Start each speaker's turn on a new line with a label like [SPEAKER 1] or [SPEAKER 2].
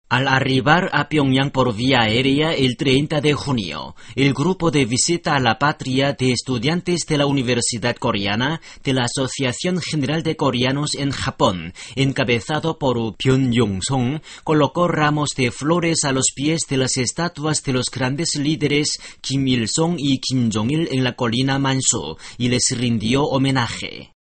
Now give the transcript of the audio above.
[SPEAKER 1] Al arribar a Pyongyang por vía aérea el 30 de junio, el grupo de visita a la patria de estudiantes de la Universidad Coreana de la Asociación General de Coreanos en Japón, encabezado por Byun Yong-song, colocó ramos de flores a los pies de las estatuas de los grandes líderes Kim Il-sung y Kim Jong-il en la colina Mansu y les rindió homenaje.